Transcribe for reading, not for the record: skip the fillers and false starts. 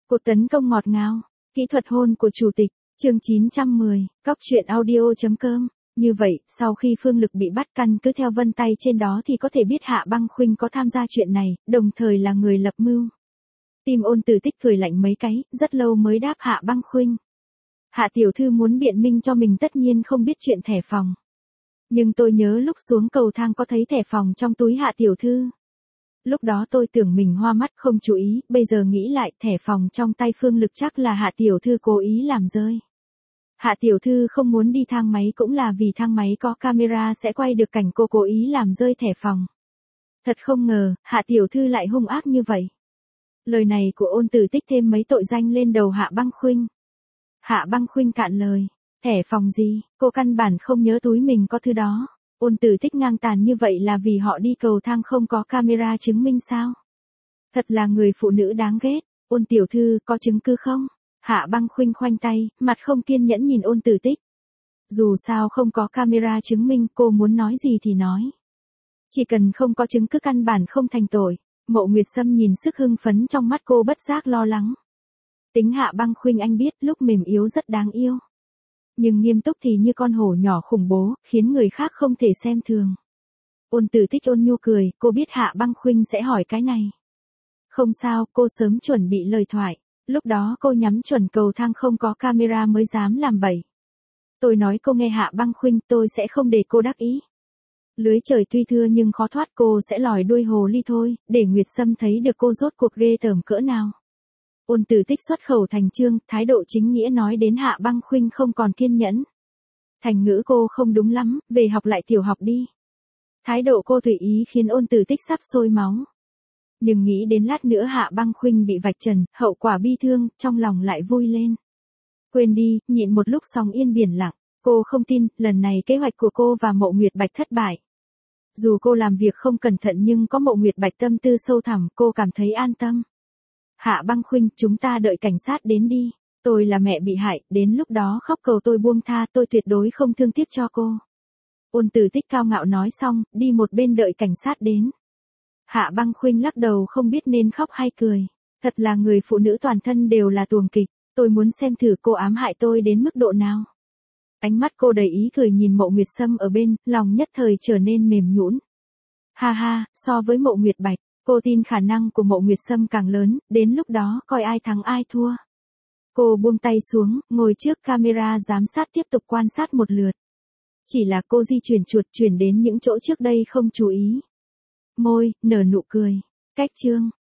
Cuộc tấn công ngọt ngào, kỹ thuật hôn của chủ tịch, chương 910, cóc truyện audio.com. Như vậy, sau khi Phương Lực bị bắt, căn cứ theo vân tay trên đó thì có thể biết Hạ Băng Khuynh có tham gia chuyện này, đồng thời là người lập mưu. Tim Ôn Tử Tích cười lạnh mấy cái, rất lâu mới đáp Hạ Băng Khuynh. Hạ tiểu thư muốn biện minh cho mình tất nhiên không biết chuyện thẻ phòng. Nhưng tôi nhớ lúc xuống cầu thang có thấy thẻ phòng trong túi Hạ tiểu thư. Lúc đó tôi tưởng mình hoa mắt không chú ý, bây giờ nghĩ lại thẻ phòng trong tay Phương Lực chắc là Hạ tiểu thư cố ý làm rơi. Hạ tiểu thư không muốn đi thang máy cũng là vì thang máy có camera sẽ quay được cảnh cô cố ý làm rơi thẻ phòng. Thật không ngờ, Hạ tiểu thư lại hung ác như vậy. Lời này của Ôn Tử Tích thêm mấy tội danh lên đầu Hạ Băng Khuynh. Hạ Băng Khuynh cạn lời, thẻ phòng gì, cô căn bản không nhớ túi mình có thứ đó. Ôn Tử Tích ngang tàn như vậy là vì họ đi cầu thang không có camera chứng minh sao? Thật là người phụ nữ đáng ghét. Ôn tiểu thư có chứng cứ không? Hạ Băng Khuynh khoanh tay, mặt không kiên nhẫn nhìn Ôn Tử Tích. Dù sao không có camera chứng minh, cô muốn nói gì thì nói. Chỉ cần không có chứng cứ căn bản không thành tội. Mộ Nguyệt Sâm nhìn sức hưng phấn trong mắt cô bất giác lo lắng. Tính Hạ Băng Khuynh anh biết lúc mềm yếu rất đáng yêu. Nhưng nghiêm túc thì như con hổ nhỏ khủng bố, khiến người khác không thể xem thường. Ôn Tử Tích ôn nhu cười, cô biết Hạ Băng Khuynh sẽ hỏi cái này. Không sao, cô sớm chuẩn bị lời thoại. Lúc đó cô nhắm chuẩn cầu thang không có camera mới dám làm bậy. Tôi nói cô nghe Hạ Băng Khuynh, tôi sẽ không để cô đắc ý. Lưới trời tuy thưa nhưng khó thoát, cô sẽ lòi đuôi hồ ly thôi, để Nguyệt Sâm thấy được cô rốt cuộc ghê tởm cỡ nào. Ôn Tử Tích xuất khẩu thành chương, thái độ chính nghĩa nói đến Hạ Băng Khuynh không còn kiên nhẫn. Thành ngữ cô không đúng lắm, về học lại tiểu học đi. Thái độ cô tùy ý khiến Ôn Tử Tích sắp sôi máu. Nhưng nghĩ đến lát nữa Hạ Băng Khuynh bị vạch trần, hậu quả bi thương, trong lòng lại vui lên. Quên đi, nhịn một lúc sóng yên biển lặng. Cô không tin, lần này kế hoạch của cô và Mộ Nguyệt Bạch thất bại. Dù cô làm việc không cẩn thận nhưng có Mộ Nguyệt Bạch tâm tư sâu thẳm, cô cảm thấy an tâm. Hạ Băng Khuynh, chúng ta đợi cảnh sát đến đi. Tôi là mẹ bị hại, đến lúc đó khóc cầu tôi buông tha, tôi tuyệt đối không thương tiếc cho cô. Ôn Tử Tích cao ngạo nói xong, đi một bên đợi cảnh sát đến. Hạ Băng Khuynh lắc đầu không biết nên khóc hay cười. Thật là người phụ nữ toàn thân đều là tuồng kịch, tôi muốn xem thử cô ám hại tôi đến mức độ nào. Ánh mắt cô đầy ý cười nhìn Mộ Nguyệt Sâm ở bên, lòng nhất thời trở nên mềm nhũn. Ha ha, so với Mộ Nguyệt Bạch, cô tin khả năng của Mộ Nguyệt Sâm càng lớn, đến lúc đó coi ai thắng ai thua. Cô buông tay xuống, ngồi trước camera giám sát tiếp tục quan sát một lượt. Chỉ là cô di chuyển chuột chuyển đến những chỗ trước đây không chú ý. Môi, nở nụ cười. Cách chương.